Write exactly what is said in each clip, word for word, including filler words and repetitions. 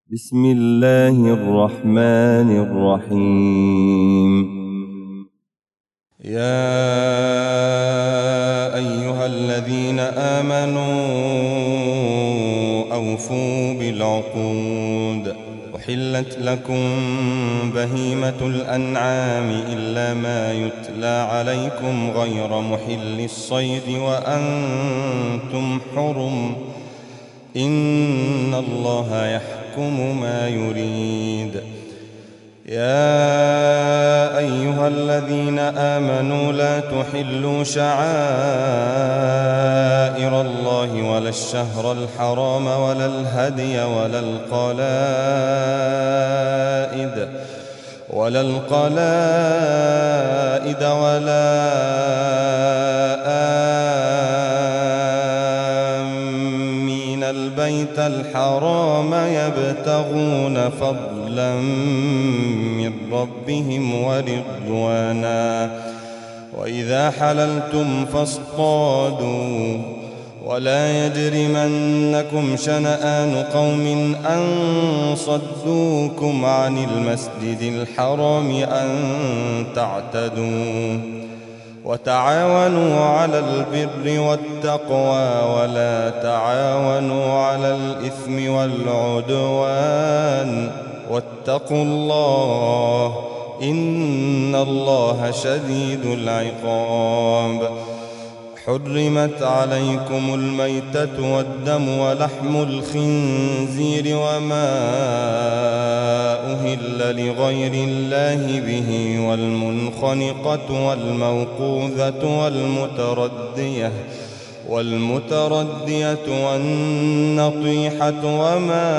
بسم الله الرحمن الرحيم. يا أيها الذين آمنوا أوفوا بالعقود. أحلت لكم بهيمة الأنعام إلا ما يتلى عليكم غير محل الصيد وأنتم حرم، إن الله يحكم ما يريد. يا أيها الذين آمنوا لا تحلوا شعائر الله ولا الشهر الحرام ولا الهدي ولا القلائد ولا القلائد ولا آمين البيت الحرام يبتغون فضلا من ربهم ورضوانا. وإذا حللتم فاصطادوا، ولا يجرمنكم شنآن قوم أن صدوكم عن المسجد الحرام أن تعتدوا. وتعاونوا على البر والتقوى ولا تعاونوا على الإثم والعدوان، واتقوا الله إن الله شديد العقاب. حرمت عليكم الميتة والدم ولحم الخنزير وما أهل لغير الله به والمنخنقة والموقوذة والمتردية والمتردية والنطيحة وما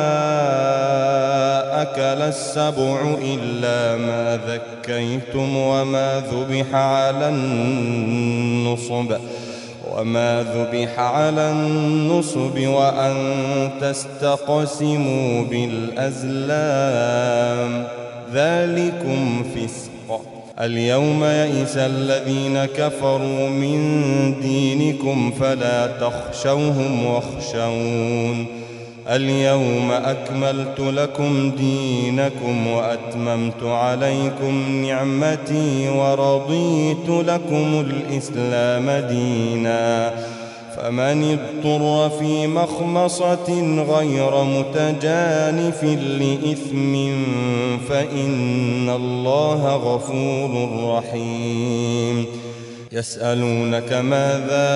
أكل السبع إلا ما ذكيتم وما ذبح على النصب وما ذبح على النصب وأن تستقسموا بالأزلام، ذلكم فسق. اليوم يئس الذين كفروا من دينكم فلا تخشوهم واخشون. اليوم أكملت لكم دينكم وأتممت عليكم نعمتي ورضيت لكم الإسلام دينا. فمن اضطر في مخمصة غير متجانف لإثم فإن الله غفور رحيم. يسألونك ماذا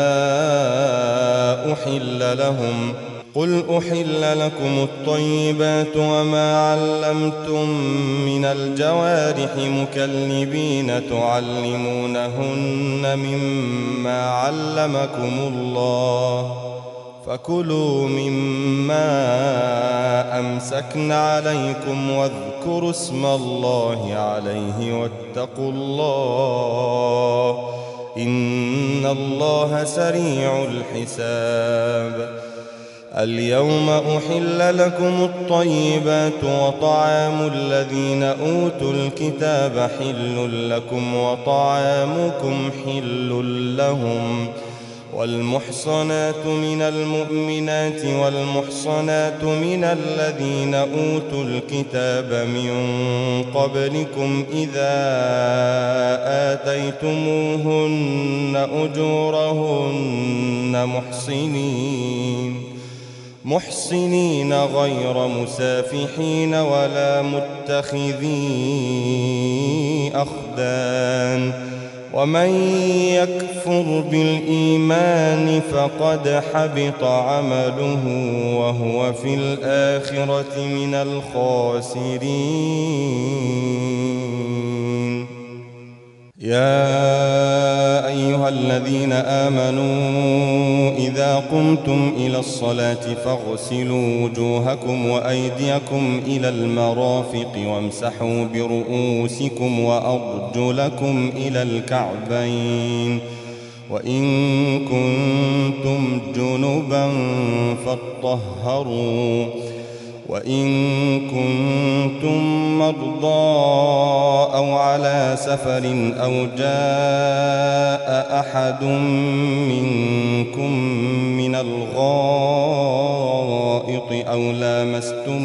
أحل لهم؟ قل أحل لكم الطيبات وما علمتم من الجوارح مكلبين تعلمونهن مما علمكم الله، فكلوا مما أمسكن عليكم واذكروا اسم الله عليه واتقوا الله إن الله سريع الحساب. اليوم أحل لكم الطيبات وطعام الذين أوتوا الكتاب حل لكم وطعامكم حل لهم. والمحصنات من المؤمنات والمحصنات من الذين أوتوا الكتاب من قبلكم إذا آتيتموهن أجورهن محصنين محسنين غير مسافحين ولا متخذي أخدان. ومن يكفر بالإيمان فقد حبط عمله وهو في الآخرة من الخاسرين. يا أيها الذين آمنوا إذا قمتم إلى الصلاة فاغسلوا وجوهكم وأيديكم إلى المرافق وامسحوا برؤوسكم وأرجلكم إلى الكعبين، وإن كنتم جنبا فاطهروا، وإن كنتم مرضى أو على سفر أو جاء أحد منكم من الغائط أو لامستم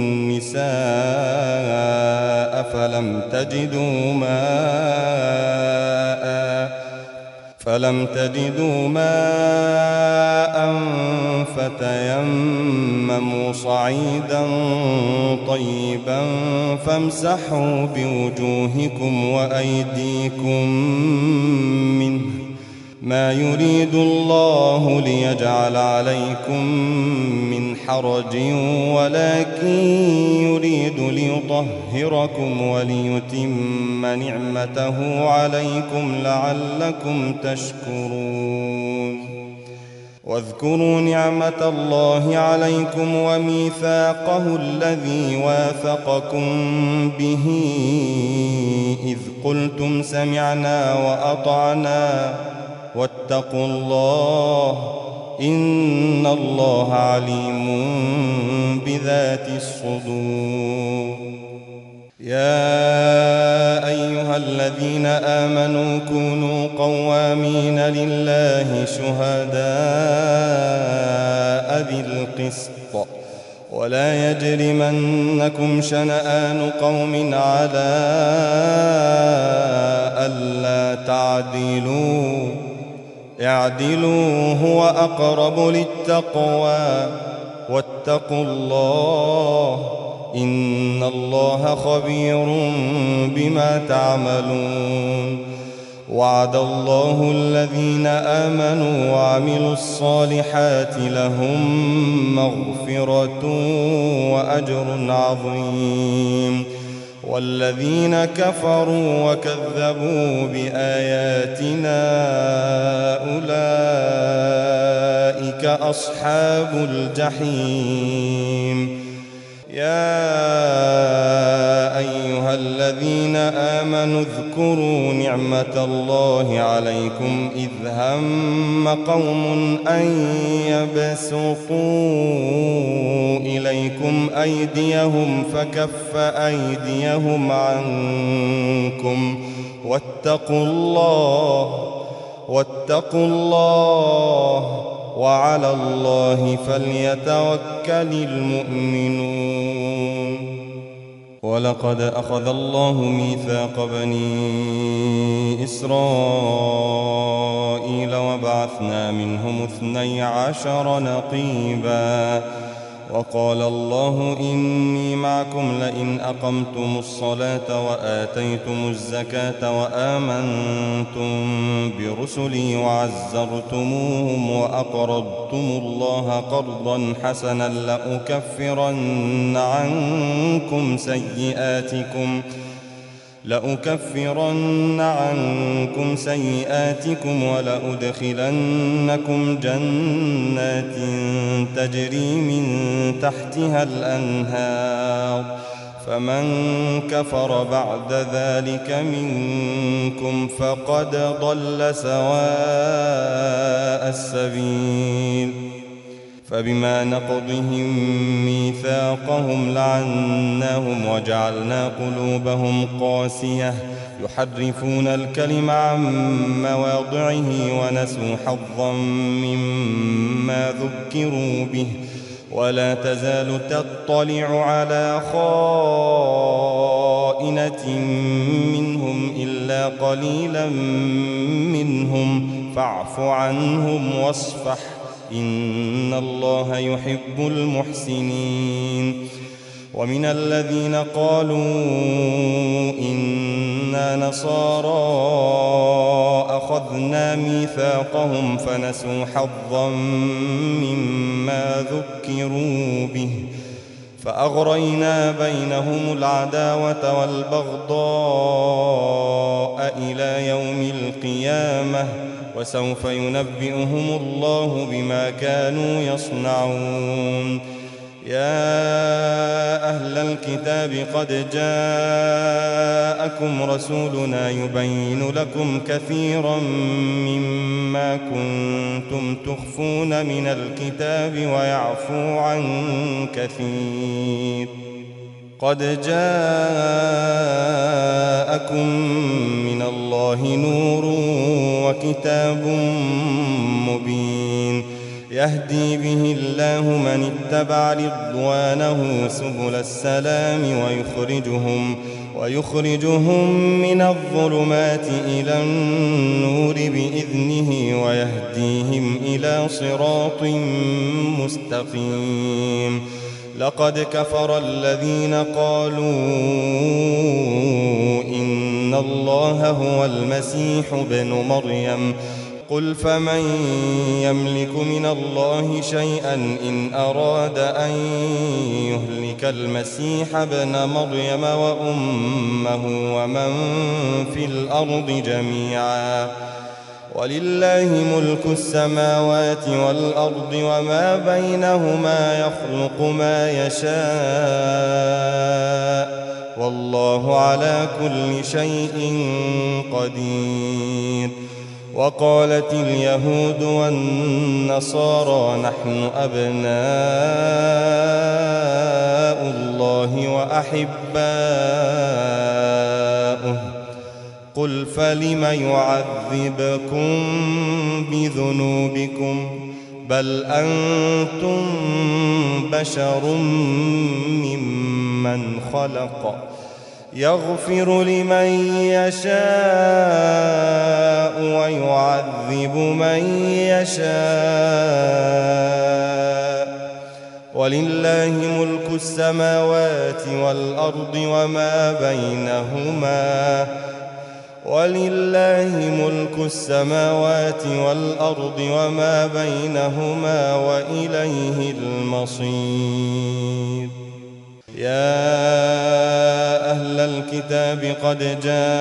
النساء فلم تجدوا ماء فلم تجدوا ماء فتيمموا صعيدا طيبا فامسحوا بوجوهكم وأيديكم منه ما يريد الله ليجعل عليكم من حرج ولكن يريد ليطهركم وليتم نعمته عليكم لعلكم تشكرون. واذكروا نعمة الله عليكم وميثاقه الذي واثقكم به إذ قلتم سمعنا وأطعنا واتقوا الله إن الله عليم بذات الصدور. يا أيها الذين آمنوا كونوا قوامين لله شهداء بالقسط ولا يجرمنكم شنآن قوم على ألا تعدلوا اعدلوا هو أقرب للتقوى واتقوا الله إن الله خبير بما تعملون. وعد الله الذين آمنوا وعملوا الصالحات لهم مغفرة وأجر عظيم والذين كفروا وكذبوا بآياتنا أولئك أصحاب الجحيم. يا أيها الذين آمنوا اذكروا نعمة الله عليكم إذ هم قوم أن يبسطوا إليكم أيديهم فكف أيديهم عنكم واتقوا الله واتقوا الله وعلى الله فليتوكل المؤمنون. ولقد أخذ الله ميثاق بني إسرائيل وبعثنا منهم اثني عشر نقيبا وقال الله إني معكم لئن أقمتم الصلاة وآتيتم الزكاة وآمنتم برسلي وعزرتموهم وأقرضتم الله قرضا حسنا لأكفرن عنكم سيئاتكم لأكفرن عنكم سيئاتكم ولأدخلنكم جنات تجري من تحتها الأنهار فمن كفر بعد ذلك منكم فقد ضل سواء السبيل. فبما نقضهم ميثاقهم لعناهم وجعلنا قلوبهم قاسية يحرفون الكلم عن مواضعه ونسوا حظا مما ذكروا به ولا تزال تطلع على خائنة منهم إلا قليلا منهم فاعف عنهم واصفح إن الله يحب المحسنين. ومن الذين قالوا إنا نصارى أخذنا ميثاقهم فنسوا حظا مما ذكروا به فأغرينا بينهم العداوة والبغضاء إلى يوم القيامة وسوف ينبئهم الله بما كانوا يصنعون. يا أهل الكتاب قد جاءكم رسولنا يبين لكم كثيرا مما كنتم تخفون من الكتاب ويعفو عن كثير. قد جاءكم من الله نور وكتاب مبين. يا يهدي به الله من اتبع رضوانه سبل السلام ويخرجهم, ويخرجهم من الظلمات إلى النور بإذنه ويهديهم إلى صراط مستقيم. لقد كفر الذين قالوا إن الله هو المسيح ابن مريم. قل فمن يملك من الله شيئا إن أراد أن يهلك المسيح ابن مريم وأمه ومن في الأرض جميعا. ولله ملك السماوات والأرض وما بينهما يخلق ما يشاء والله على كل شيء قدير. وقالت اليهود والنصارى نحن أبناء الله وأحباؤه. قل فلم يعذبكم بذنوبكم بل أنتم بشر ممن خلق يغفر لمن يشاء ويعذب من يشاء ولله ملك السماوات والأرض وما بينهما ولله ملك السماوات والأرض وما بينهما وإليه المصير. يا أهل الكتاب قد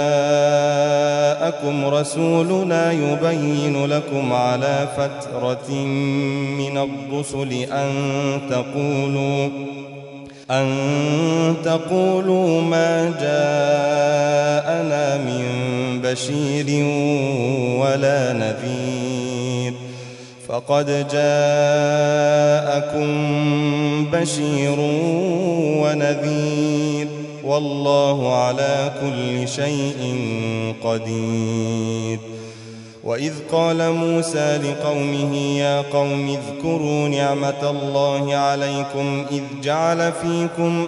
جاءكم رسولنا يبين لكم على فترة من الرسل أن تقولوا أن تقولوا ما جاءنا من بشير ولا نذير. فقد جاءكم بشير ونذير والله على كل شيء قدير. وإذ قال موسى لقومه يا قوم اذكروا نعمة الله عليكم إذ جعل فيكم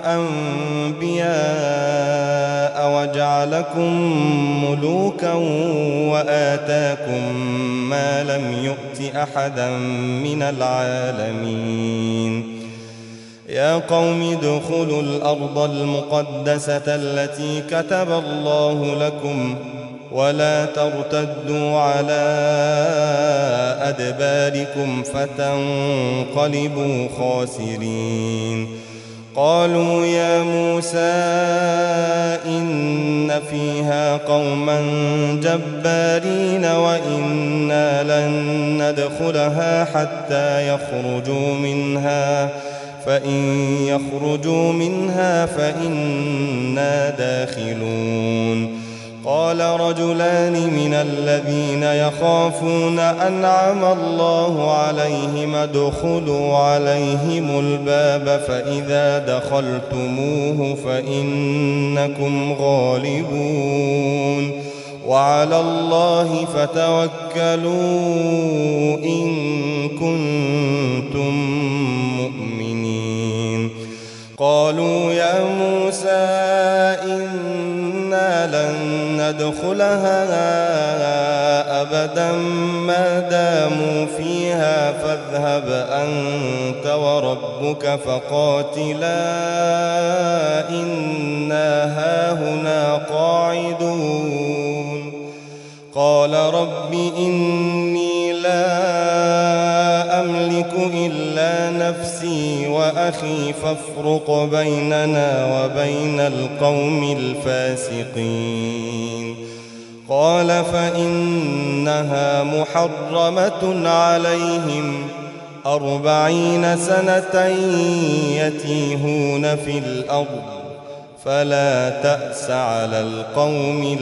أنبياء وجعلكم ملوكا وآتاكم ما لم يؤت أحدا من العالمين. يا قوم ادخلوا الأرض المقدسة التي كتب الله لكم ولا ترتدوا على أدباركم فتنقلبوا خاسرين. قالوا يا موسى إن فيها قوما جبارين وإنا لن ندخلها حتى يخرجوا منها فإن يخرجوا منها فإنا داخلون. قال رجلان من الذين يخافون أنعم الله عليهم ادخلوا عليهم الباب فإذا دخلتموه فإنكم غالبون وعلى الله فتوكلوا إن كنتم مؤمنين. قالوا يا موسى إنا لن ندخلها أبدا ما داموا فيها فاذهب أنت وربك فقاتلا إنا هاهنا قاعدون. قال رب إني لا أملك إلا نفسي وأخي فافرق بيننا وبين القوم الفاسقين. قال فإنها محرمة عليهم أربعين سنة يتيهون في الأرض فلا تأس على القوم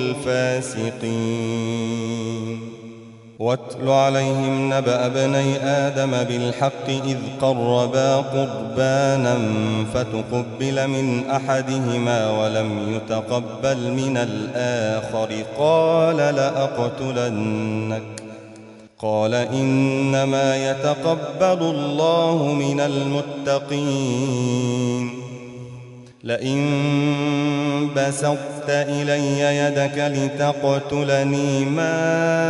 الفاسقين. واتل عليهم نبأ ابني آدم بالحق إذ قربا قربانا فتقبل من أحدهما ولم يتقبل من الآخر قال لأقتلنك قال إنما يتقبل الله من المتقين لئن بسطت إلي يدك لتقتلني ما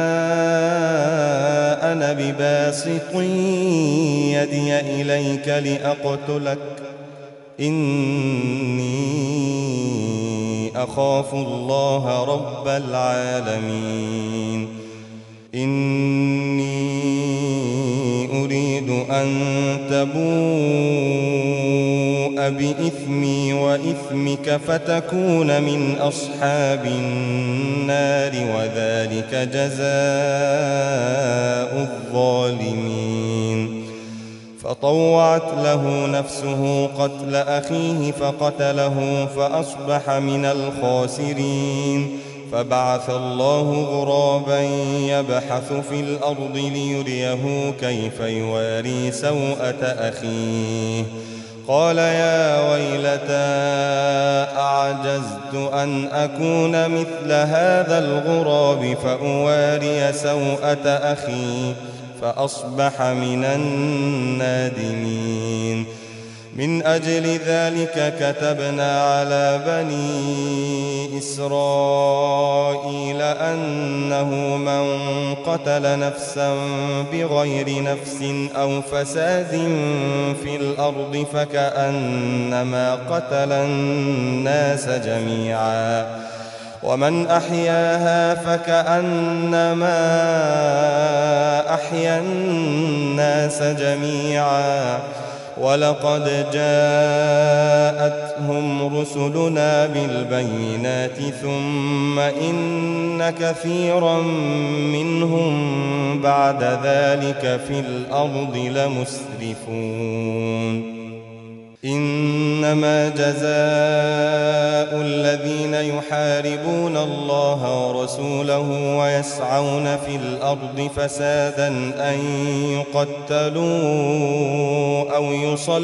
أنا بباسط يدي إليك لأقتلك إني أخاف الله رب العالمين إني أريد أن تبوء بإثمي وإثمك فتكون من أصحاب النار وذلك جزاء الظالمين فطوعت له نفسه قتل أخيه فقتله فأصبح من الخاسرين فبعث الله غرابا يبحث في الأرض ليريه كيف يواري سوءة أخيه قال يا ويلتى أعجزت أن أكون مثل هذا الغراب فأواري سوءة أخي فأصبح من النادمين من أجل ذلك كتبنا على بني إسرائيل أنه من قتل نفسا بغير نفس أو فساد في الأرض فكأنما قتل الناس جميعا ومن أحياها فكأنما أحيا الناس جميعا ولقد جاءتهم رسلنا بالبينات ثم إن كثيرا منهم بعد ذلك في الأرض لمسرفون إنما جزاء الذين يحاربون الله ورسوله ويسعون في الأرض فسادا أن يقتلوا أو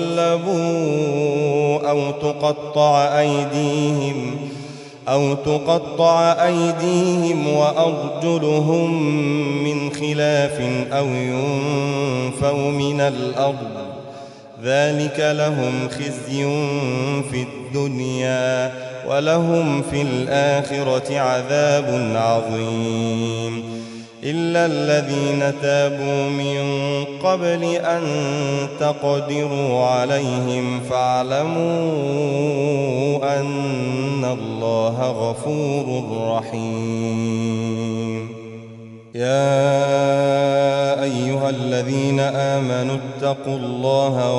يصلبوا أو تقطع أيديهم أو تقطع أيديهم وأرجلهم من خلاف أو ينفوا من الأرض ذلك لهم خزي في الدنيا ولهم في الآخرة عذاب عظيم إلا الذين تابوا من قبل أن تقدروا عليهم فاعلموا أن الله غفور رحيم يا أيها الذين آمنوا اتقوا الله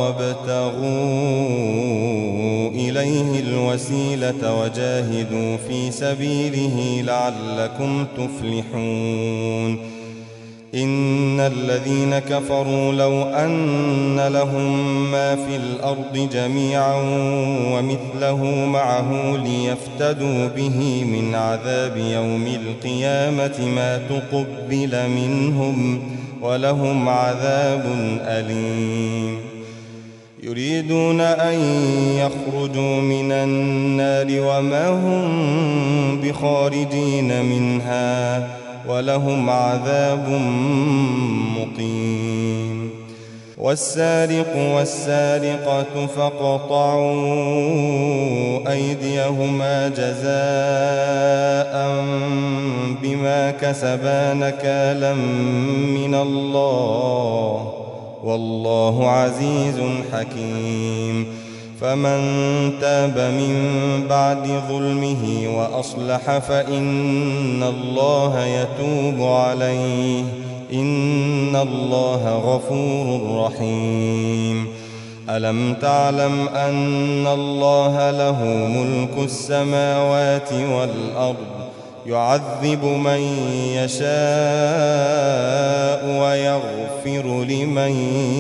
وابتغوا إليه الوسيلة وجاهدوا في سبيله لعلكم تفلحون إن الذين كفروا لو أن لهم ما في الأرض جميعا ومثله معه ليفتدوا به من عذاب يوم القيامة ما تقبل منهم ولهم عذاب أليم يريدون أن يخرجوا من النار وما هم بخارجين منها ولهم عذاب مقيم والسارق والسارقة فاقطعوا أيديهما جزاء بما كسبا نكالا من الله والله عزيز حكيم فمن تاب من بعد ظلمه وأصلح فإن الله يتوب عليه إن الله غفور رحيم ألم تعلم أن الله له ملك السماوات والأرض يعذب من يشاء ويغفر لمن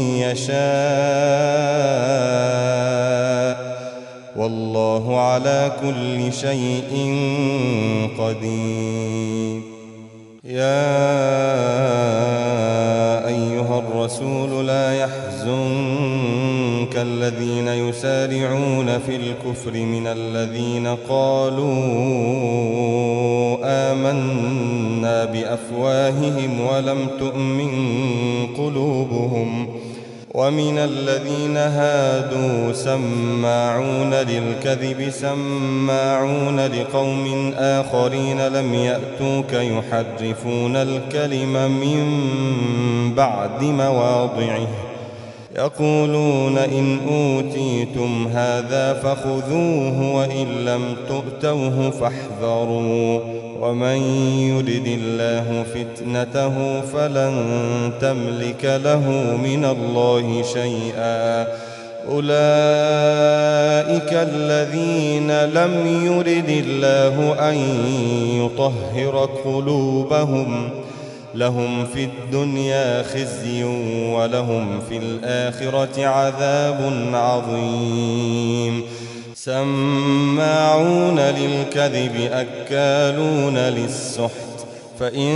يشاء والله على كل شيء قدير يا أيها الرسول لا يحزنك الذين يسارعون المرسلون في الكفر من الذين قالوا آمنا بأفواههم ولم تؤمن قلوبهم ومن الذين هادوا سماعون للكذب سماعون لقوم آخرين لم يأتوك يحرفون الكلم من بعد مواضعه يقولون إن أوتيتم هذا فخذوه وإن لم تؤتوه فاحذروا ومن يرد الله فتنته فلن تملك له من الله شيئا أولئك الذين لم يرد الله أن يطهر قلوبهم لهم في الدنيا خزي ولهم في الآخرة عذاب عظيم سماعون للكذب أكالون للسحت فإن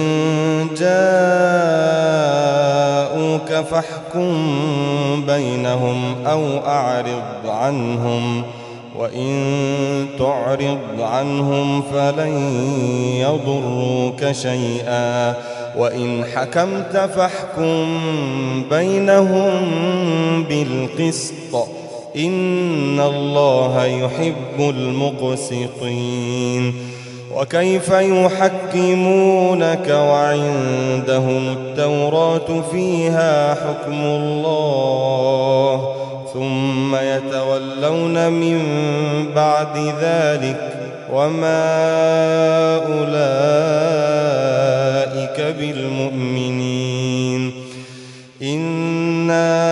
جاءوك فاحكم بينهم أو أعرض عنهم وإن تعرض عنهم فلن يضروك شيئا وإن حكمت فاحكم بينهم بالقسط إن الله يحب المقسطين وكيف يحكمونك وعندهم التوراة فيها حكم الله ثم يتولون من بعد ذلك وما أولئك بالمؤمنين إنا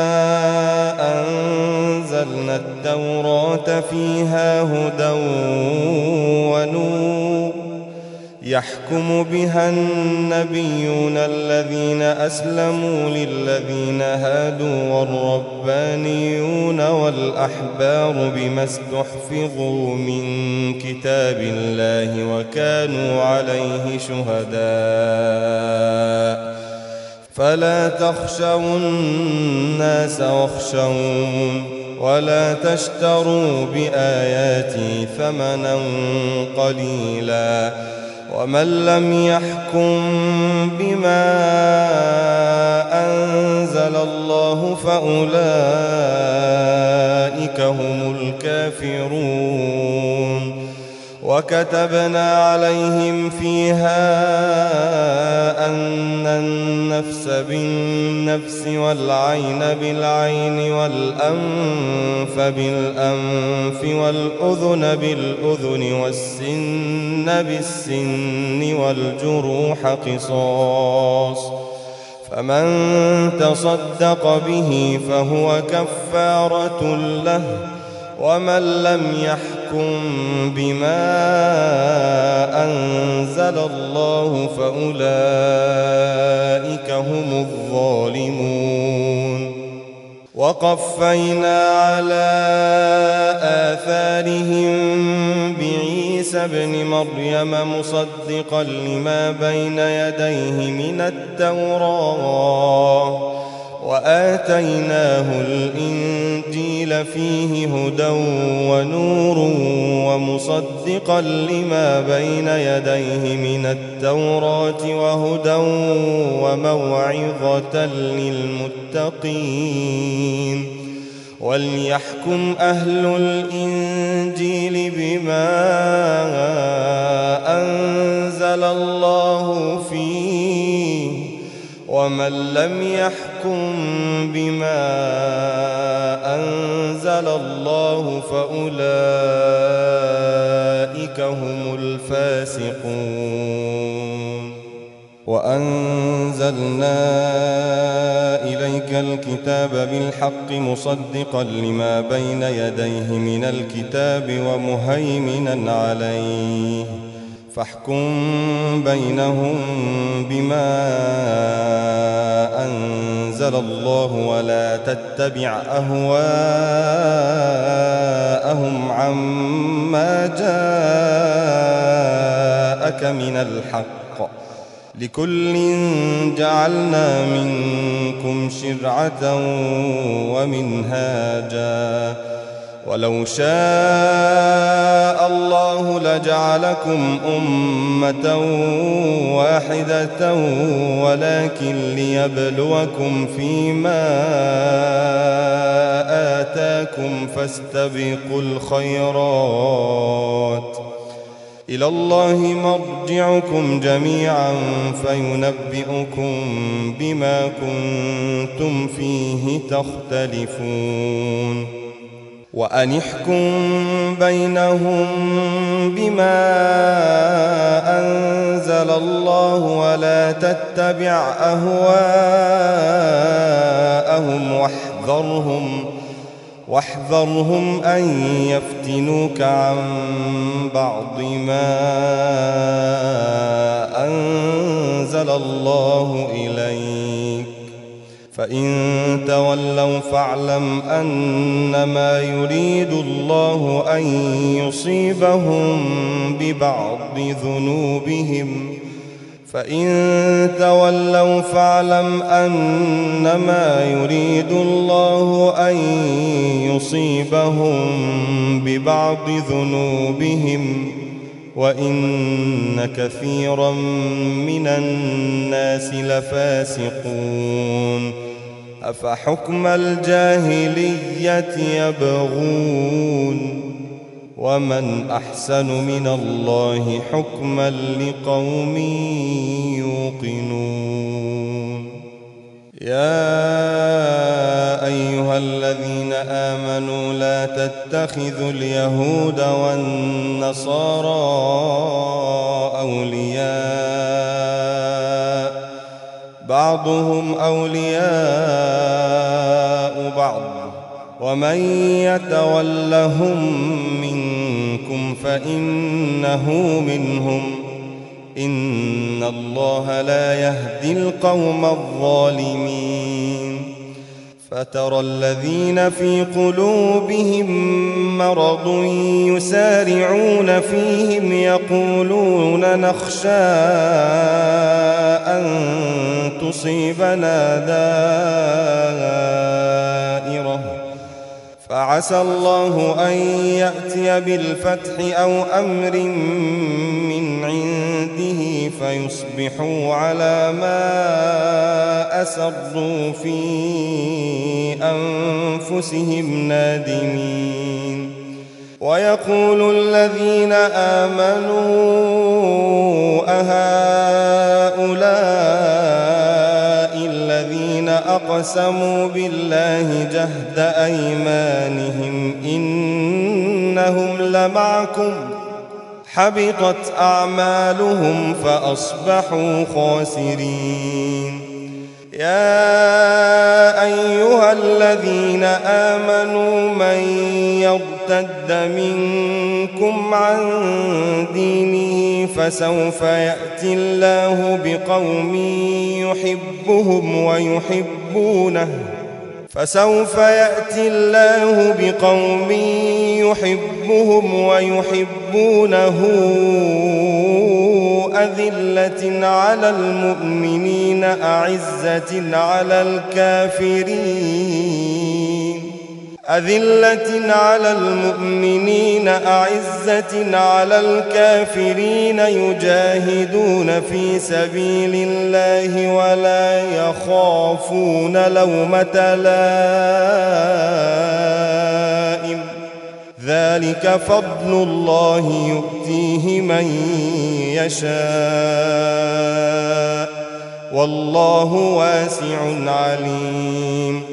أنزلنا التوراة فيها هدى ونور يحكم بها النبيون الذين أسلموا للذين هادوا والربانيون والأحبار بما استحفظوا من كتاب الله وكانوا عليه شهداء فلا تخشوا الناس واخشون ولا تشتروا بآياتي ثمنا قليلا ومن لم يحكم بما أنزل الله فأولئك هم الكافرون وكتبنا عليهم فيها أن النفس بالنفس والعين بالعين والأنف بالأنف والأذن بالأذن والسن بالسن والجروح قصاص فمن تصدق به فهو كفارة له ومن لم يحكم بما أنزل الله فأولئك هم الظالمون وقفينا على آثارهم بعيسى ابن مريم مصدقا لما بين يديه من التوراة وآتيناه الإنجيل فيه هدى ونور ومصدقا لما بين يديه من التوراة وهدى وموعظة للمتقين وليحكم أهل الإنجيل بما أنزل الله فيه ومن لم يحكم بما أنزل الله فأولئك هم الفاسقون وأنزلنا إليك الكتاب بالحق مصدقا لما بين يديه من الكتاب ومهيمنا عليه فاحكم بينهم بما أنزل الله ولا تتبع أهواءهم عما جاءك من الحق لكل جعلنا منكم شرعة ومنهاجا ولو شاء الله لجعلكم أمة واحدة ولكن ليبلوكم فيما آتاكم فاستبقوا الخيرات إلى الله مرجعكم جميعا فينبئكم بما كنتم فيه تختلفون وأن احكم بينهم بما أنزل الله ولا تتبع أهواءهم واحذرهم واحذرهم أن يفتنوك عن بعض ما أنزل الله إليك فإن تولوا فاعلم أنما يريد الله أن يصيبهم ببعض ذنوبهم فإن تولوا فاعلم أنما يريد الله أن يصيبهم ببعض ذنوبهم وإن كثيرا من الناس لفاسقون أفحكم الجاهلية يبغون ومن أحسن من الله حكما لقوم يوقنون يا أيها الذين آمنوا لا تتخذوا اليهود والنصارى أولياء بعضهم أولياء بعض ومن يتولهم منكم فإنه منهم إن الله لا يهدي القوم الظالمين فترى الذين في قلوبهم مرض يسارعون فيهم يقولون نخشى أن تصيبنا دائرة فعسى الله أن يأتي بالفتح أو أمر من عنده فيصبحوا على ما أسروا في أنفسهم نادمين ويقول الذين آمنوا أهؤلاء الذين أقسموا بالله جهد أيمانهم إنهم لمعكم حبطت أعمالهم فأصبحوا خاسرين يا أيها الذين آمنوا من يرتد منكم عن دينه فسوف يأتي الله بقوم يحبهم ويحبونه فسوف يأتي الله بقوم يحبهم ويحبونه أذلة على المؤمنين أعزة على الكافرين أذلة على المؤمنين أعزة على الكافرين يجاهدون في سبيل الله ولا يخافون لومة لائم ذلك فضل الله يؤتيه من يشاء والله واسع عليم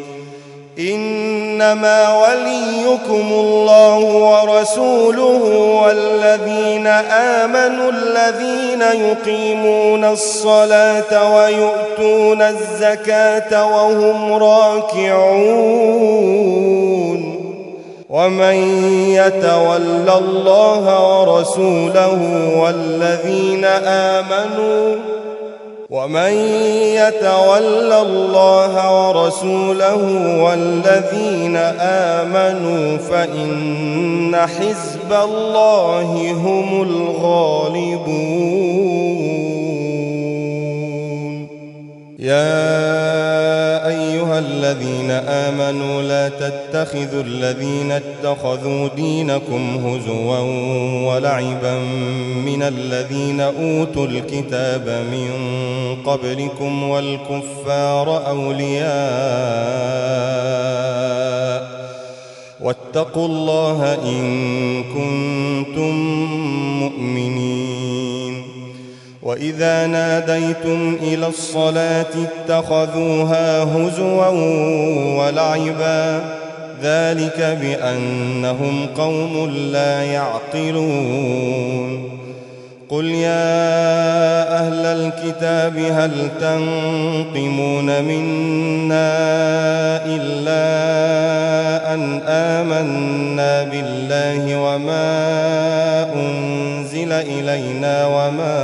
إنما وليكم الله ورسوله والذين آمنوا الذين يقيمون الصلاة ويؤتون الزكاة وهم راكعون ومن يتول الله ورسوله والذين آمنوا ومن يتول الله ورسوله والذين آمنوا فإن حزب الله هم الغالبون يا أيها أيها الذين آمنوا لا تتخذوا الذين اتخذوا دينكم هزوا ولعبا من الذين أوتوا الكتاب من قبلكم والكفار أولياء واتقوا الله إن كنتم مؤمنين. وإذا ناديتم إلى الصلاة اتخذوها هزوا ولعبا ذلك بأنهم قوم لا يعقلون. قل يا أهل الكتاب هل تنقمون منا إلا أن آمنا بالله وما أنزل إلينا وما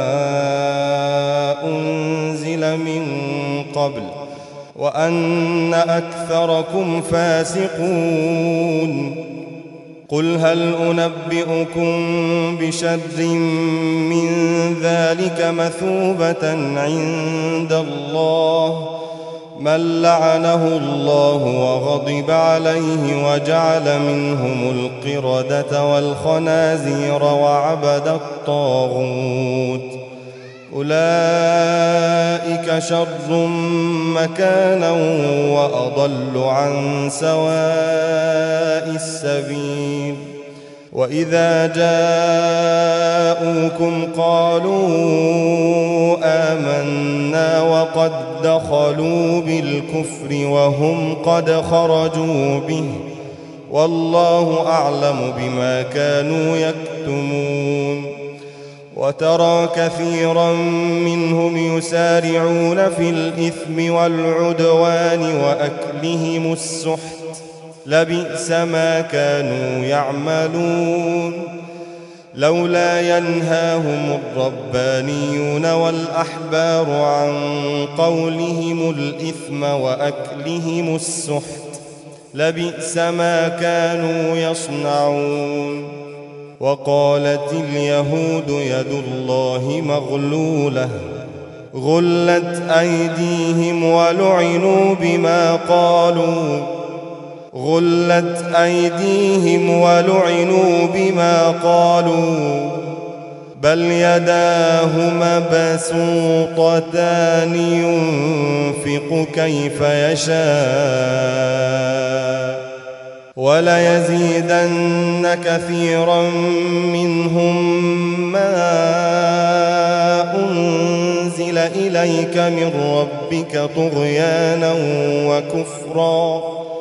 أنزل من قبل وأن أكثركم فاسقون. قل هل أنبئكم بشر من ذلك مثوبة عند الله من لعنه الله وغضب عليه وجعل منهم القردة والخنازير وعبد الطاغوت أولئك شر مكانا وأضل عن سواء السبيل. وإذا جاءوكم قالوا آمنا وقد دخلوا بالكفر وهم قد خرجوا به والله أعلم بما كانوا يكتمون. وترى كثيرا منهم يسارعون في الإثم والعدوان وأكلهم السحت لبئس ما كانوا يعملون. لولا ينهاهم الربانيون والأحبار عن قولهم الإثم وأكلهم السحت لبئس ما كانوا يصنعون. وقالت اليهود يد الله مغلولة غلت أيديهم ولعنوا بما قالوا غلت أيديهم ولعنوا بما قالوا بل يداه مبسوطتان ينفق كيف يشاء وليزيدن كثيرا منهم ما أنزل إليك من ربك طغيانا وكفرا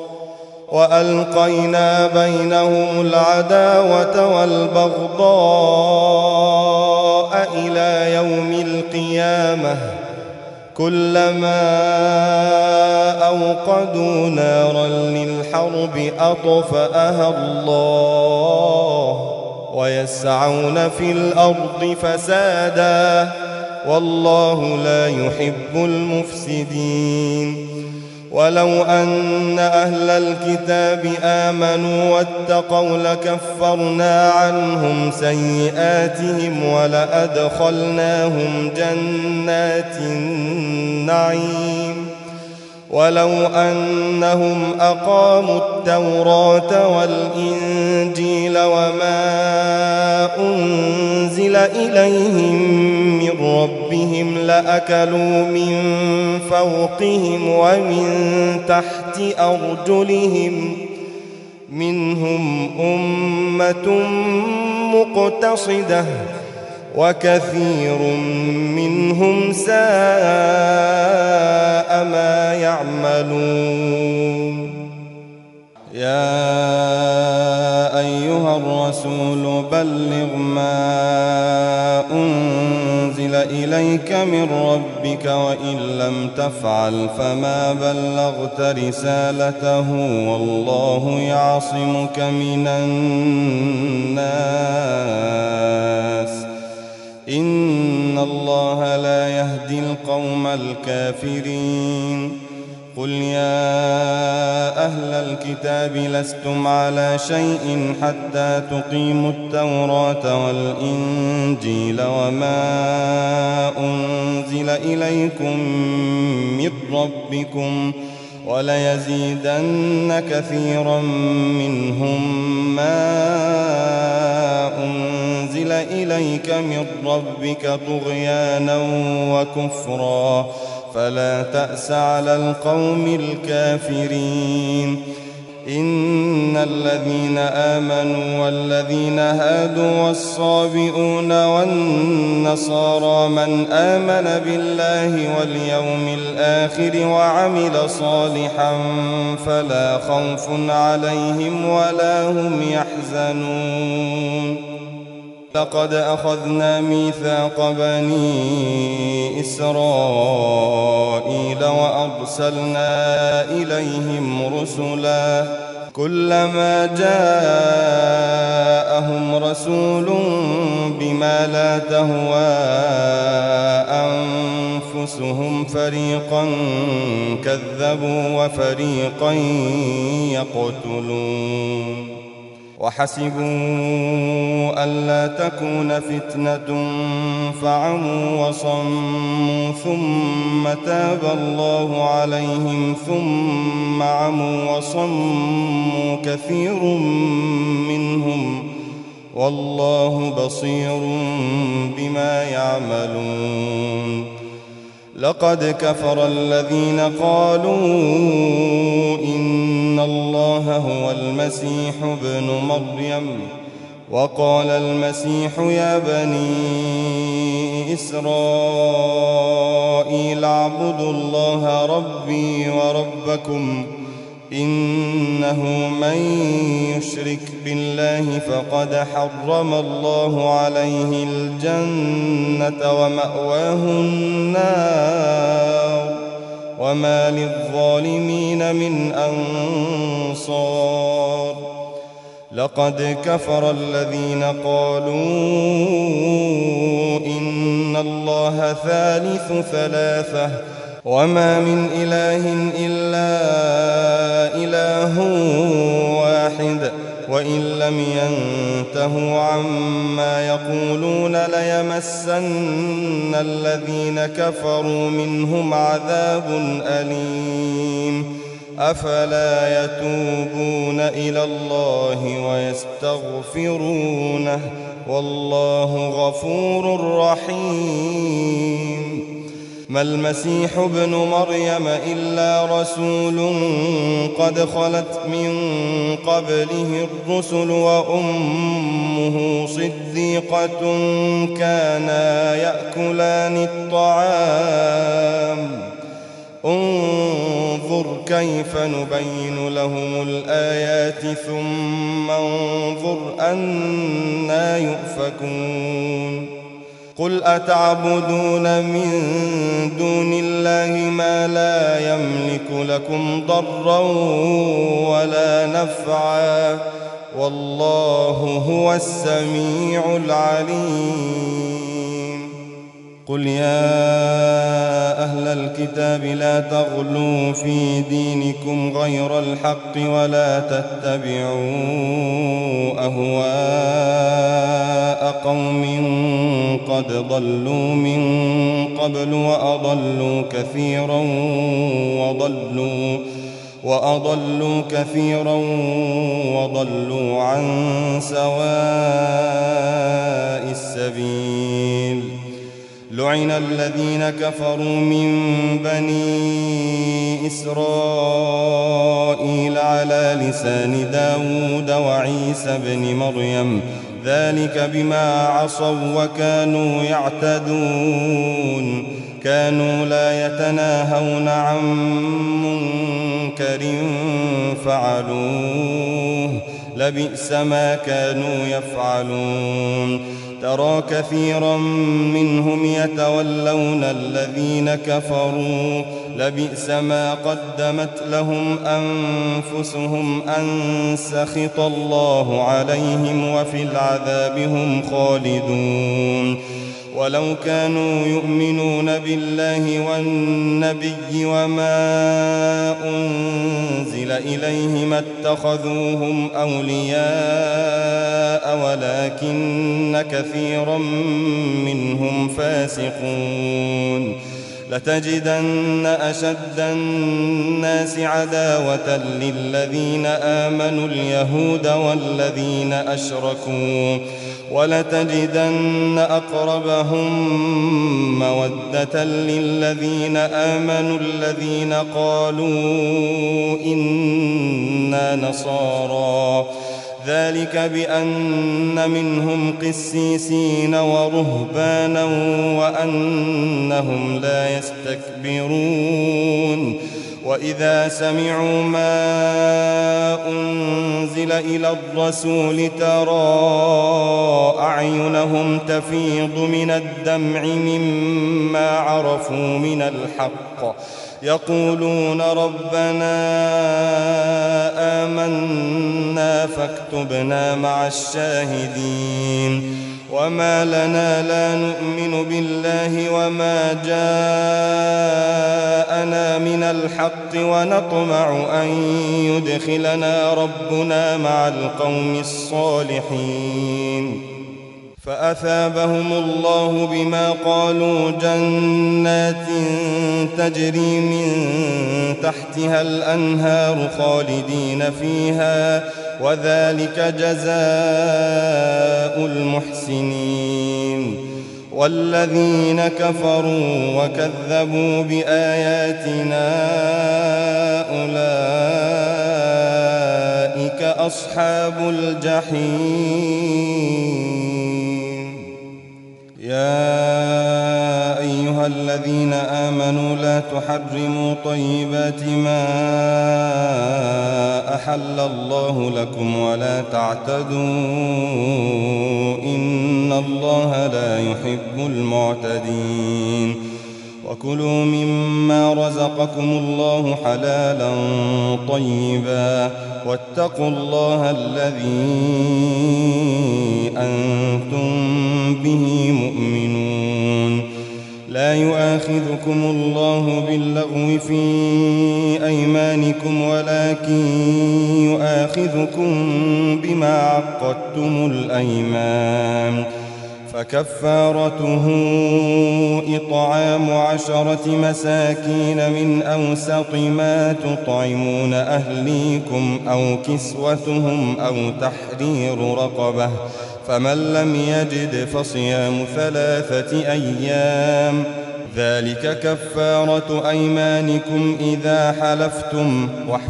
وألقينا بينهم العداوة والبغضاء إلى يوم القيامة كلما أوقدوا نارا للحرب أطفأها الله ويسعون في الأرض فسادا والله لا يحب المفسدين. ولو أن أهل الكتاب آمنوا واتقوا لكفرنا عنهم سيئاتهم ولأدخلناهم جنات النعيم ولو أنهم أقاموا التوراة والإنجيل وما أنزل إليهم من ربهم لأكلوا من فوقهم ومن تحت أرجلهم منهم أمة مقتصدة وكثير منهم ساء ما يعملون. يا أيها الرسول بلغ ما أنزل إليك من ربك وإن لم تفعل فما بلغت رسالته والله يعصمك من الناس إن الله لا يهدي القوم الكافرين. قل يا أهل الكتاب لستم على شيء حتى تقيموا التوراة والإنجيل وما أنزل إليكم من ربكم وليزيدن كثيرا منهم ما أنزل إليك من ربك طغيانا وكفرا فلا تأس على القوم الكافرين. إن الذين آمنوا والذين هادوا والصابئون والنصارى من آمن بالله واليوم الآخر وعمل صالحا فلا خوف عليهم ولا هم يحزنون. لقد أخذنا ميثاق بني إسرائيل وأرسلنا إليهم رسلا كلما جاءهم رسول بما لا تهوى أنفسهم فريقا كذبوا وفريقا يقتلون. وحسبوا ألا تكون فتنة فعموا وصموا ثم تاب الله عليهم ثم عموا وصموا كثير منهم والله بصير بما يعملون. لقد كفر الذين قالوا إن الله هو المسيح ابن مريم وقال المسيح يا بني إسرائيل اعبدوا الله ربي وربكم إنه من يشرك بالله فقد حرم الله عليه الجنة ومأواه النار وما للظالمين من أنصار. لقد كفر الذين قالوا إن الله ثالث ثلاثة وما من إله إلا إله واحد وإن لم ينتهوا عما يقولون ليمسن الذين كفروا منهم عذاب أليم. أفلا يتوبون إلى الله ويستغفرونه والله غفور رحيم. ما المسيح ابن مريم إلا رسول قد خلت من قبله الرسل وأمه صديقة كانا يأكلان الطعام انظر كيف نبين لهم الآيات ثم انظر أنى يؤفكون. قل أتعبدون من دون الله ما لا يملك لكم ضرا ولا نفعا والله هو السميع العليم. قل يا أهل الكتاب لا تغلوا في دينكم غير الحق ولا تتبعوا أهواء قوم قد ضلوا من قبل وأضلوا كثيرا وضلوا وأضلوا كثيرا وضلوا عن سواء السبيل. لعن الذين كفروا من بني إسرائيل على لسان داود وعيسى بن مريم ذلك بما عصوا وكانوا يعتدون. كانوا لا يتناهون عن منكر فعلوه لبئس ما كانوا يفعلون. ترى كثيرا منهم يتولون الذين كفروا لبئس ما قدمت لهم أنفسهم أن سخط الله عليهم وفي العذاب هم خالدون. ولو كانوا يؤمنون بالله والنبي وما أنزل إليه ما اتخذوهم أولياء ولكن كثيرا منهم فاسقون. لتجدن أشد الناس عداوة للذين آمنوا اليهود والذين أشركوا ولتجدن أقربهم مودة للذين آمنوا الذين قالوا إنا نصارى ذلك بأن منهم قسيسين ورهبانا وأنهم لا يستكبرون وإذا سمعوا ما أنزل إلى الرسول ترى أعينهم تفيض من الدمع مما عرفوا من الحق يقولون ربنا آمنا فاكتبنا مع الشاهدين وما لنا لا نؤمن بالله وما جاءنا من الحق ونطمع أن يدخلنا ربنا مع القوم الصالحين فأثابهم الله بما قالوا جنات تجري من تحتها الأنهار خالدين فيها وذلك جزاء المحسنين والذين كفروا وكذبوا بآياتنا أولئك أصحاب الجحيم يا أيها الذين آمنوا لا تحرموا طيبات ما أحل الله لكم ولا تعتدوا إن الله لا يحب المعتدين وكلوا مما رزقكم الله حلالا طيبا واتقوا الله الذي أنتم به مؤمنون لا يؤاخذكم الله باللغو في أيمانكم ولكن يؤاخذكم بما عقدتم الأيمان فكفارته إطعام عشرة مساكين من أوسط ما تطعمون أهليكم أو كسوتهم أو تحرير رقبة فمن لم يجد فصيام ثلاثة أيام ذلك كفارة أيمانكم إذا حلفتم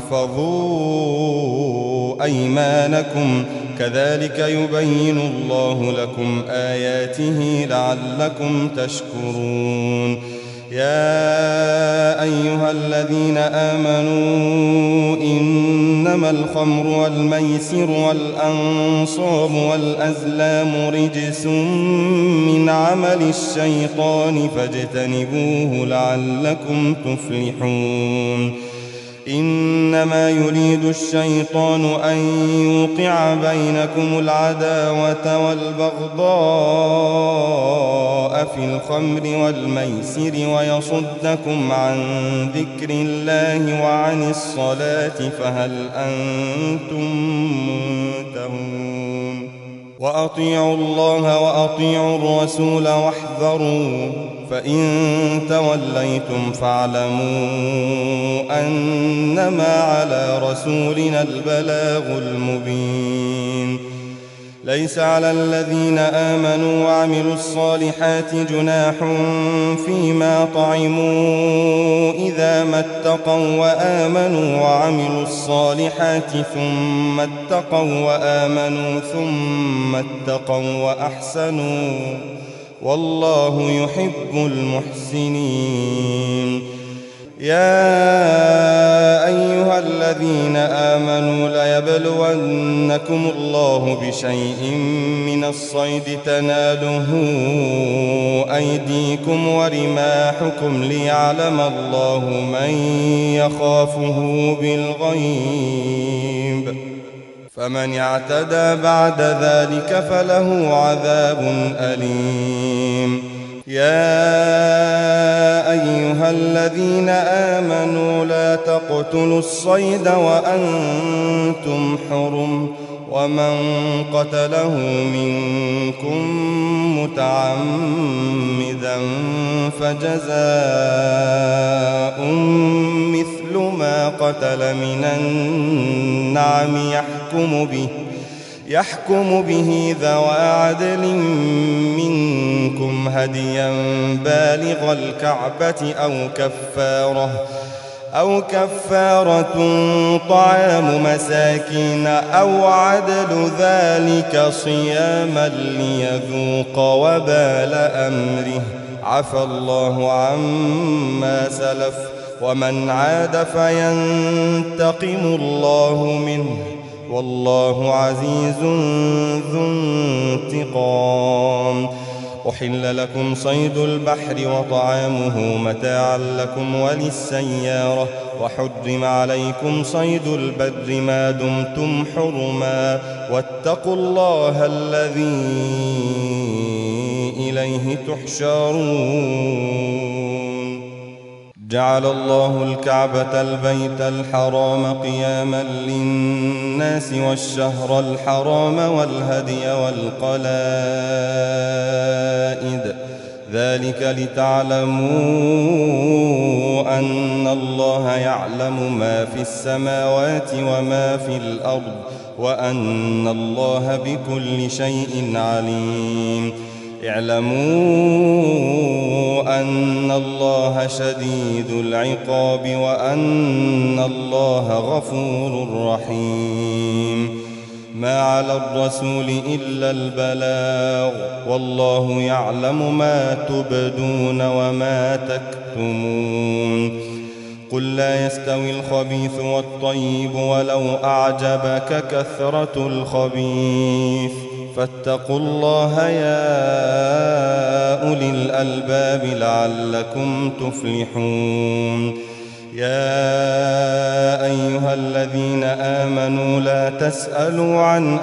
واحفظوا أيمانكم كذلك يبين الله لكم آياته لعلكم تشكرون يا أيها الذين آمنوا إنما الخمر والميسر والأنصاب والأزلام رجس من عمل الشيطان فاجتنبوه لعلكم تفلحون إنما يريد الشيطان أن يوقع بينكم العداوة والبغضاء في الخمر والميسر ويصدكم عن ذكر الله وعن الصلاة فهل أنتم منتهون وأطيعوا الله وأطيعوا الرسول واحذروا فإن توليتم فاعلموا أنما على رسولنا البلاغ المبين ليس على الذين آمنوا وعملوا الصالحات جناح فيما طعموا إذا ما اتقوا وآمنوا وعملوا الصالحات ثم اتقوا وآمنوا ثم اتقوا وأحسنوا والله يحب المحسنين يا أيها الذين آمنوا ليبلونكم الله بشيء من الصيد تناله أيديكم ورماحكم ليعلم الله من يخافه بالغيب فمن اعتدى بعد ذلك فله عذاب أليم يا أيها الذين آمنوا لا تقتلوا الصيد وأنتم حرم ومن قتله منكم متعمدا عدلا فجزاء مثل ما قتل من النعم يحكم به يحكم به ذوى عدل منكم هديا بالغ الكعبة أو كفارة أو كفارة طعام مساكين أو عدل ذلك صياما ليذوق وبال أمره عفى الله عما سلف ومن عاد فينتقم الله منه والله عزيز ذو انتقام. أحل لكم صيد البحر وطعامه متاعا لكم وللسيارة وحرم عليكم صيد البر ما دمتم حرما واتقوا الله الذي إليه تحشرون. جعل الله الكعبة البيت الحرام قياما للناس والشهر الحرام والهدي والقلائد ذلك لتعلموا أن الله يعلم ما في السماوات وما في الأرض وأن الله بكل شيء عليم. اعلموا أن الله شديد العقاب وأن الله غفور رحيم. ما على الرسول إلا البلاغ والله يعلم ما تبدون وما تكتمون. قل لا يستوي الخبيث والطيب ولو أعجبك كثرة الخبيث فاتقوا الله يا أولي الألباب لعلكم تفلحون. يا أيها الذين آمنوا لا تسألوا عن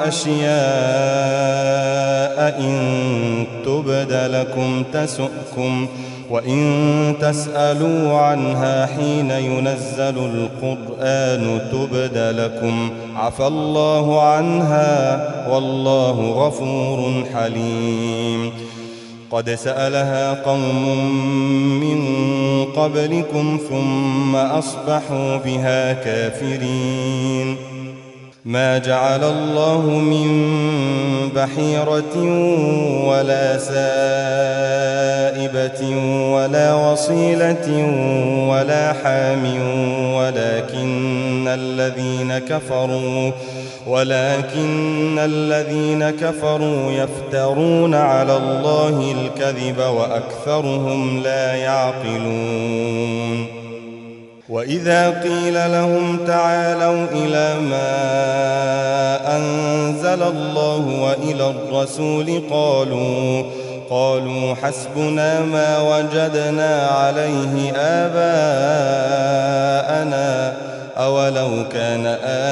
أشياء إن تبد لكم تسؤكم وإن تسألوا عنها حين ينزل القرآن تبد لكم عفى الله عنها والله غفور حليم. قد سألها قوم من قبلكم ثم أصبحوا بها كافرين. ما جعل الله من بحيرة ولا سائبة ولا وصيلة ولا حام ولكن الذين كفروا ولكن الذين كفروا يفترون على الله الكذب وأكثرهم لا يعقلون. وإذا قيل لهم تعالوا إلى ما أنزل الله وإلى الرسول قالوا قالوا حسبنا ما وجدنا عليه آباءنا أولو كان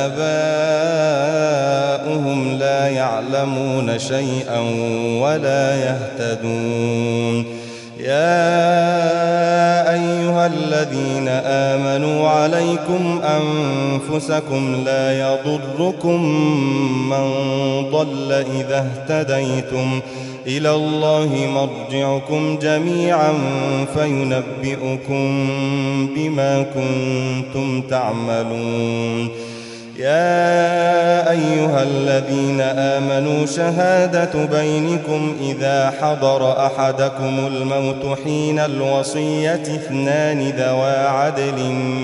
آباؤهم لا يعلمون شيئا ولا يهتدون. يا أيها الذين آمنوا عليكم أنفسكم لا يضركم من ضل إذا اهتديتم إلى الله مرجعكم جميعا فينبئكم بما كنتم تعملون. يا أيها الذين آمنوا شهادة بينكم إذا حضر أحدكم الموت حين الوصية اثنان ذوى عدل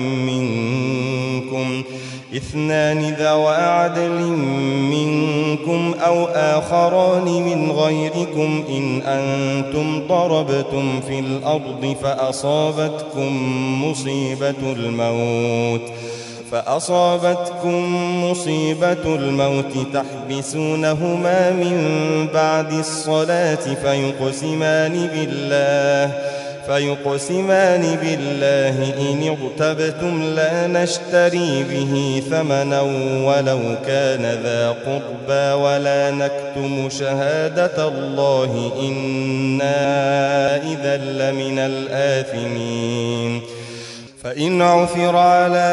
منكم اثنان ذوى عدل منكم أو آخران من غيركم إن أنتم ضربتم في الأرض فأصابتكم مصيبة الموت فأصابتكم مصيبة الموت تحبسونهما من بعد الصلاة فيقسمان بالله فيقسمان بالله إن ارتبتم لا نشتري به ثمنا ولو كان ذا قربى ولا نكتم شهادة الله إنا إذا لمن الآثمين. فإن عثر على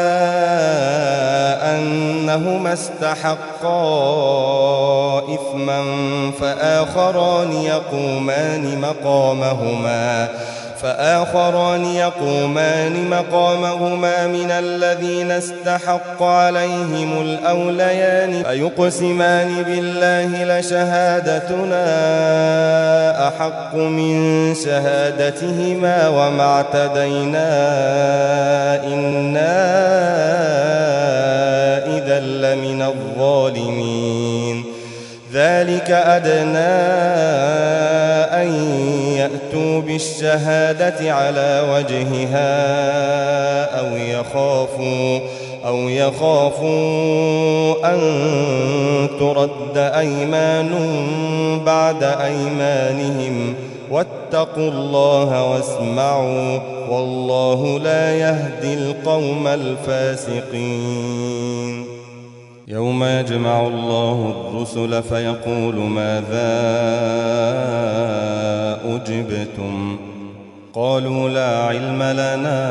أنهما استحقا إثما فآخران يقومان مقامهما فآخران يقومان مقامهما من الذين استحق عليهم الأوليان فيقسمان بالله لشهادتنا أحق من شهادتهما وما اعتدينا إنا إذا لمن الظالمين ذلك أدنى أن يأتوا بالشهادة على وجهها أو يخافوا أو يخافوا أن ترد أيمان بعد أيمانهم واتقوا الله واسمعوا والله لا يهدي القوم الفاسقين. يوم يجمع الله الرسل فيقول ماذا أجبتم قالوا لا علم لنا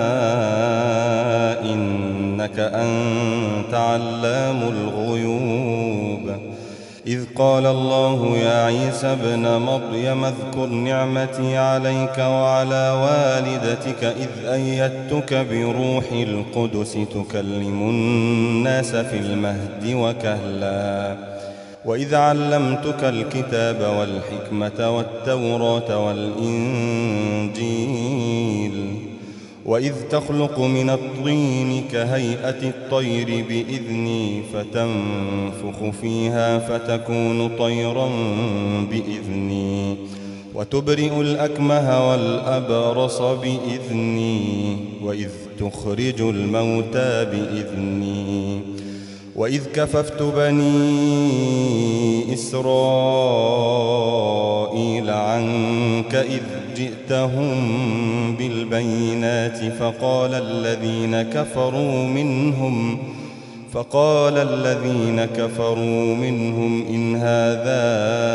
إنك أنت علام الغيوب. إذ قال الله يا عيسى ابن مريم اذكر نعمتي عليك وعلى والدتك إذ أيدتك بروح القدس تكلم الناس في المهد وكهلا وإذ علمتك الكتاب والحكمة والتوراة والإنجيل وإذ تخلق من الطين كهيئة الطير بإذني فتنفخ فيها فتكون طيرا بإذني وتبرئ الأكمه والأبرص بإذني وإذ تخرج الموتى بإذني وإذ كففت بني إسرائيل عنك إذ جئتهم بالبينات فقال الذين كفروا منهم فقال الذين كفروا منهم إن هذا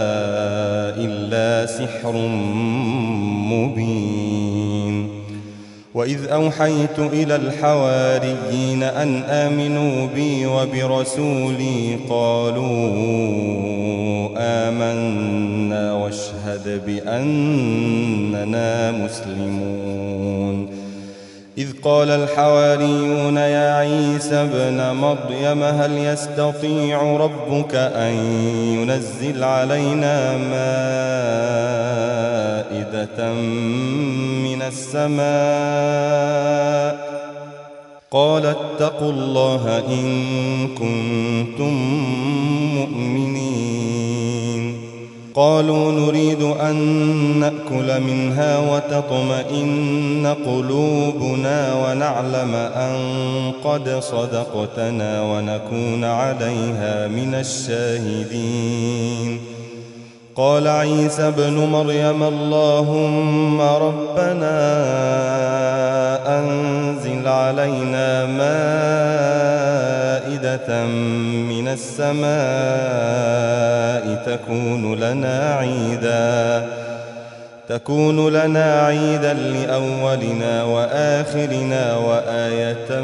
إلا سحر مبين. وإذ أوحيت إلى الحواريين أن آمنوا بي وبرسولي قالوا آمنا واشهد بأننا مسلمون. إذ قال الحواريون يا عيسى ابن مريم هل يستطيع ربك أن ينزل علينا مائدة من السماء قال اتقوا الله إن كنتم مؤمنين. قالوا نريد أن نأكل منها وتطمئن قلوبنا ونعلم أن قد صدقتنا ونكون عليها من الشاهدين. قال عيسى ابن مريم اللهم ربنا أنزل علينا مائدة من السماء تكون لنا عيدا تكون لنا عيدا لأولنا وآخرنا وآية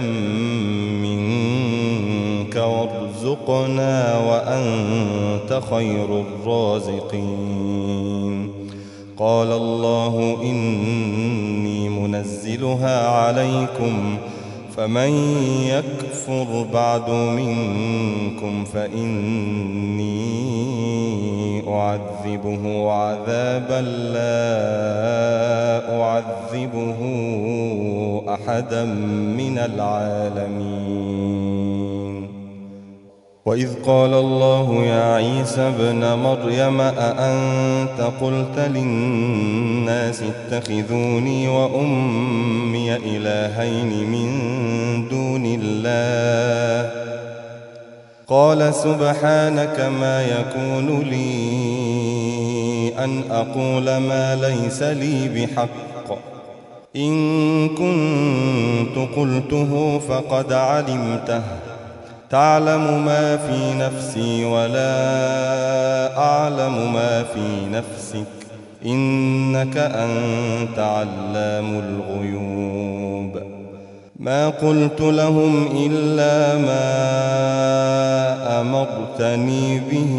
منك وارزقنا وأنت خير الرازقين. قال الله إني منزلها عليكم فمن يكفر بعد منكم فإني أعذبه عذابا لا أعذبه أحدا من العالمين. وإذ قال الله يا عيسى ابن مريم أأنت قلت للناس اتخذوني وأمي إلهين من دون الله قال سبحانك ما يكون لي أن أقول ما ليس لي بحق إن كنت قلته فقد علمته تعلم ما في نفسي ولا أعلم ما في نفسك إنك أنت علام الغيوب. ما قلت لهم إلا ما أمرتني به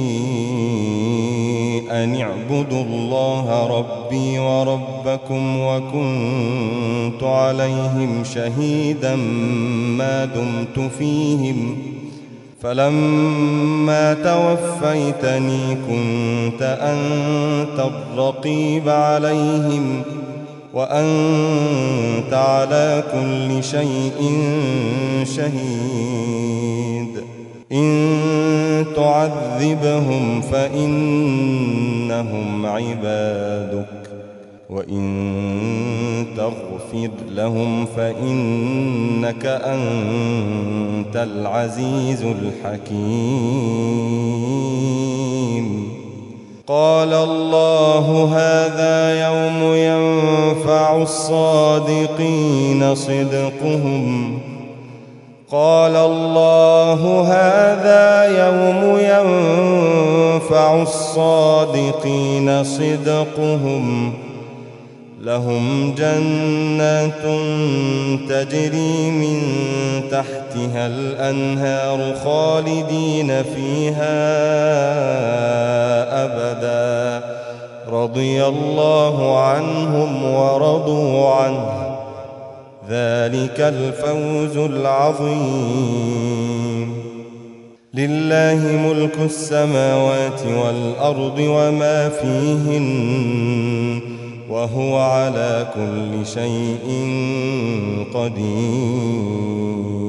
أن اعبدوا الله ربي وربكم وكنت عليهم شهيدا ما دمت فيهم فلما توفيتني كنت أنت الرقيب عليهم وأنت على كل شيء شهيد إن تعذبهم فإنهم عبادك وإن تغفر لهم فإنك أنت العزيز الحكيم. قال الله هذا يوم ينفع الصادقين صدقهم قال الله هذا يوم ينفع الصادقين صدقهم لهم جنات تجري من تحتها الأنهار خالدين فيها أبدا رضي الله عنهم ورضوا عنه ذلك الفوز العظيم. لله ملك السماوات والأرض وما فيهن وهو على كل شيء قدير.